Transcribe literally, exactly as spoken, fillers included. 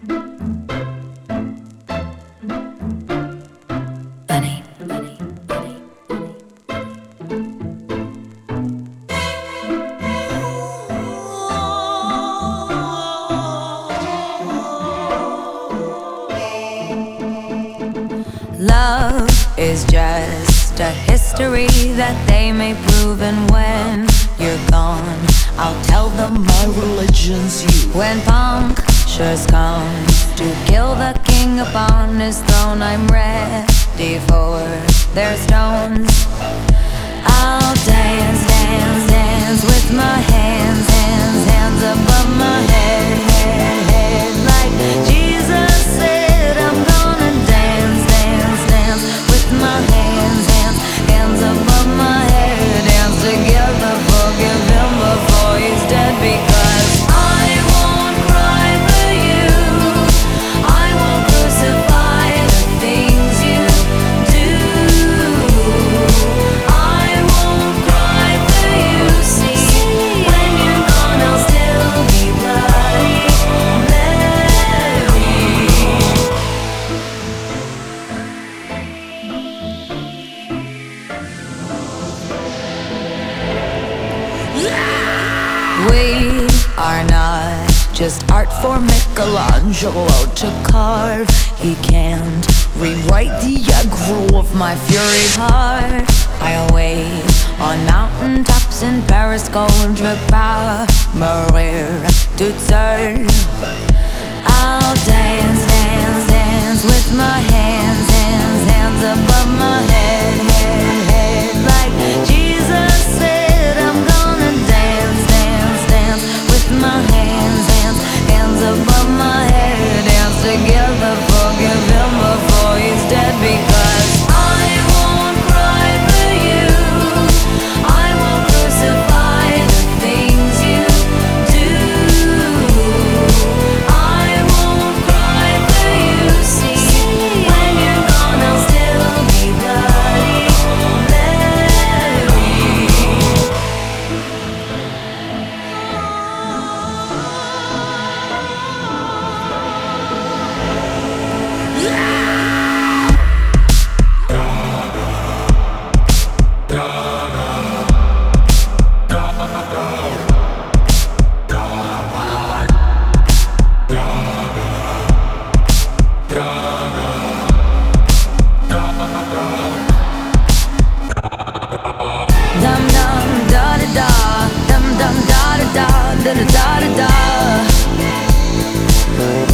Bunny, bunny, bunny, bunny. Love is just a history that they may prove, and when you're gone, I'll tell them my religion's you. When punctures come to kill the king upon his throne, I'm ready for their stones. I'll dance, dance, dance with my hands, hands, hands above my head, head, head. Like Jesus said, I'm gonna dance, dance, dance with my hands, hands, hands above my head. Dance together, forgive him before he's dead, because I won't cry for you, I won't crucify the things you do. I won't cry for you, see, when you're gone I'll still be bloody Mary. We are not just art for Michelangelo to carve. He can't rewrite the aggro of my fury heart. I'll wait on mountain tops in Paris, contre pas mourir toute seule. I'll dance, dance, dance with my hands, hands, hands above my head, head, head. Like Jesus said, I'm gonna dance, dance, dance with my hands, hands, hands above my head. Dance together, forgive him before he's dead, because I won't cry for you, I won't crucify the things you do. I won't cry for you, see, when you're gone I'll still be bloody Mary. Dum dum da da da, dum dum da da da, da da da da da.